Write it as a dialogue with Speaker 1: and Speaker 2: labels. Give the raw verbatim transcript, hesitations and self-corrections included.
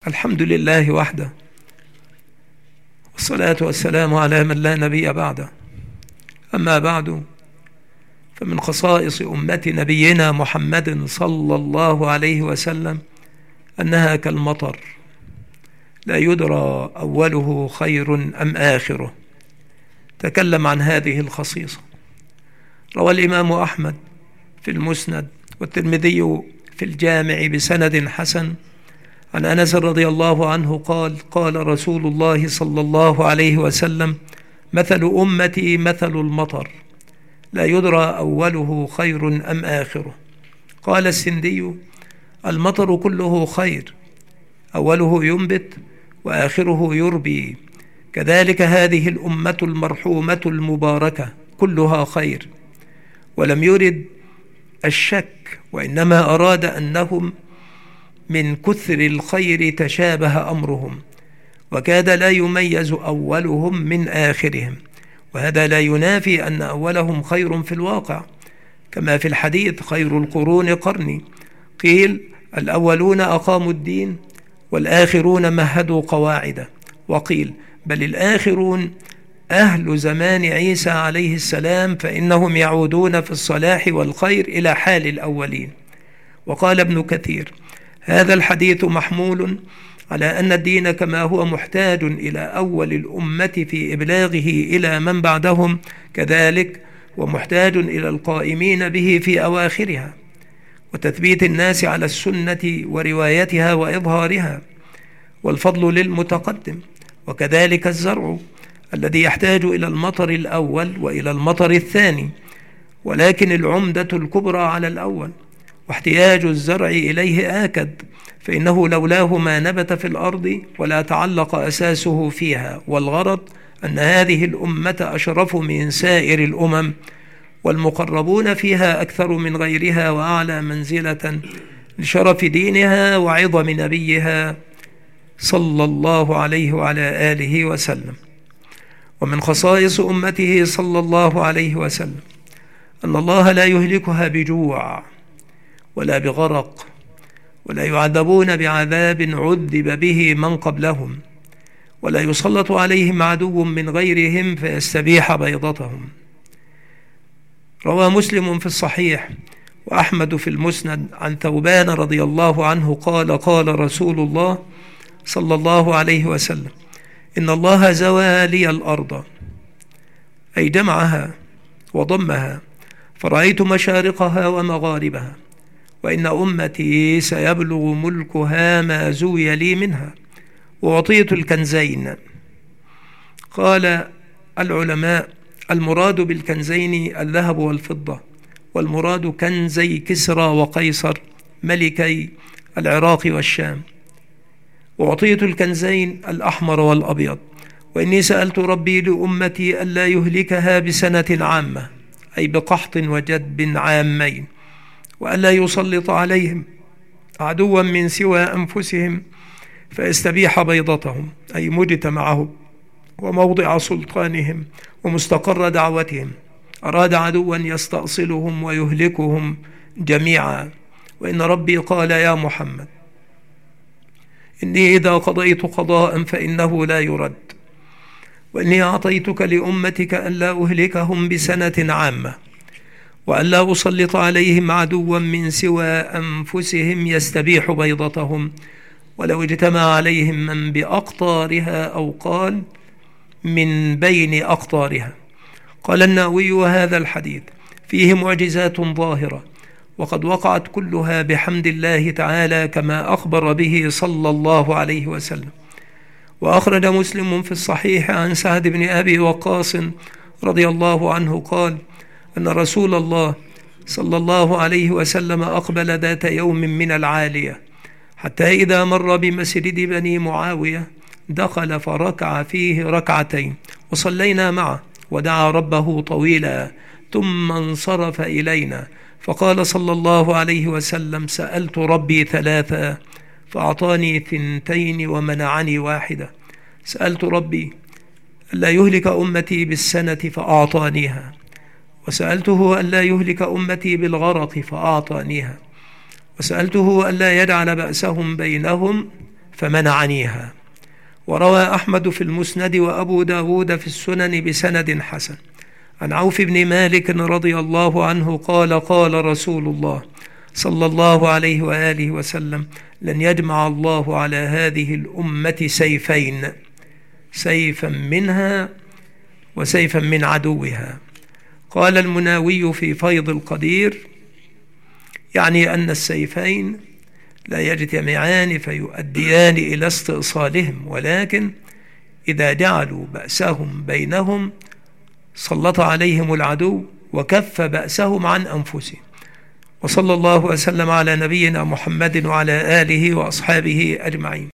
Speaker 1: الحمد لله وحده، والصلاة والسلام على من لا نبي بعده. أما بعد، فمن خصائص أمة نبينا محمد صلى الله عليه وسلم أنها كالمطر، لا يدرى أوله خير أم آخره. تكلم عن هذه الخصيصة. روى الإمام أحمد في المسند والترمذي في الجامع بسند حسن عن أنس رضي الله عنه قال: قال رسول الله صلى الله عليه وسلم: مثل أمتي مثل المطر، لا يدرى أوله خير أم آخره. قال السندي: المطر كله خير، أوله ينبت وآخره يربي، كذلك هذه الأمة المرحومة المباركة كلها خير. ولم يرد الشك، وإنما أراد أنهم من كثر الخير تشابه أمرهم، وكاد لا يميز أولهم من آخرهم. وهذا لا ينافي أن أولهم خير في الواقع، كما في الحديث: خير القرون قرني. قيل: الأولون أقاموا الدين والآخرون مهدوا قواعده. وقيل: بل الآخرون أهل زمان عيسى عليه السلام، فإنهم يعودون في الصلاح والخير إلى حال الأولين. وقال ابن كثير: هذا الحديث محمول على أن الدين كما هو محتاج إلى أول الأمة في إبلاغه إلى من بعدهم، كذلك ومحتاج إلى القائمين به في أواخرها، وتثبيت الناس على السنة وروايتها وإظهارها، والفضل للمتقدم. وكذلك الزرع الذي يحتاج إلى المطر الأول وإلى المطر الثاني، ولكن العمدة الكبرى على الأول، واحتياج الزرع إليه آكد، فإنه لولاه ما نبت في الأرض ولا تعلق أساسه فيها. والغرض أن هذه الأمة أشرف من سائر الأمم، والمقربون فيها أكثر من غيرها وأعلى منزلة لشرف دينها وعظم نبيها صلى الله عليه وعلى آله وسلم. ومن خصائص أمته صلى الله عليه وسلم أن الله لا يهلكها بجوع ولا بغرق، ولا يعذبون بعذاب عذب به من قبلهم، ولا يسلط عليهم عدو من غيرهم فيستبيح بيضتهم. روى مسلم في الصحيح وأحمد في المسند عن ثوبان رضي الله عنه قال: قال رسول الله صلى الله عليه وسلم: إن الله زوى لي الأرض، أي جمعها وضمها، فرأيت مشارقها ومغاربها، وإن أمتي سيبلغ ملكها ما زوي لي منها، وأعطيت الكنزين. قال العلماء: المراد بالكنزين الذهب والفضة، والمراد كنزي كسرى وقيصر ملكي العراق والشام. وأعطيت الكنزين الأحمر والأبيض، وإني سألت ربي لأمتي ألا يهلكها بسنة عامة، أي بقحط وجدب عامين، وألا يسلط عليهم عدوا من سوى أنفسهم فيستبيح بيضتهم، أي مجتمعهم وموضع سلطانهم ومستقر دعوتهم. أراد عدوا يستأصلهم ويهلكهم جميعا. وإن ربي قال: يا محمد، إني إذا قضيت قضاء فإنه لا يرد، وإني أعطيتك لأمتك ألا أهلكهم بسنة عامة، وألا أسلط عليهم عدوا من سوى أنفسهم يستبيح بيضتهم، ولو اجتمع عليهم من بأقطارها، أو قال من بين أقطارها. قال النووي: وهذا الحديث فيه معجزات ظاهرة، وقد وقعت كلها بحمد الله تعالى كما أخبر به صلى الله عليه وسلم. وأخرج مسلم في الصحيح عن سعد بن أبي وقاص رضي الله عنه قال: أن رسول الله صلى الله عليه وسلم أقبل ذات يوم من العالية، حتى إذا مر بمسجد بني معاوية دخل فركع فيه ركعتين، وصلينا معه ودعا ربه طويلا، ثم انصرف إلينا فقال صلى الله عليه وسلم: سألت ربي ثلاثة فأعطاني ثنتين ومنعني واحدة. سألت ربي ألا يهلك أمتي بالسنة فأعطانيها، وسألته ألا يهلك أمتي بالغرق فأعطانيها، وسألته ألا يجعل بأسهم بينهم فمنعنيها. وروى أحمد في المسند وأبو داود في السنن بسند حسن عن عوف بن مالك رضي الله عنه قال قال رسول الله صلى الله عليه وآله وسلم: لن يجمع الله على هذه الأمة سيفين، سيفا منها وسيفا من عدوها. قال المناوي في فيض القدير: يعني أن السيفين لا يجتمعان فيؤديان إلى استئصالهم، ولكن إذا جعلوا بأسهم بينهم سلط عليهم العدو وكف بأسهم عن أنفسهم. وصلى الله وسلم على نبينا محمد وعلى آله وأصحابه أجمعين.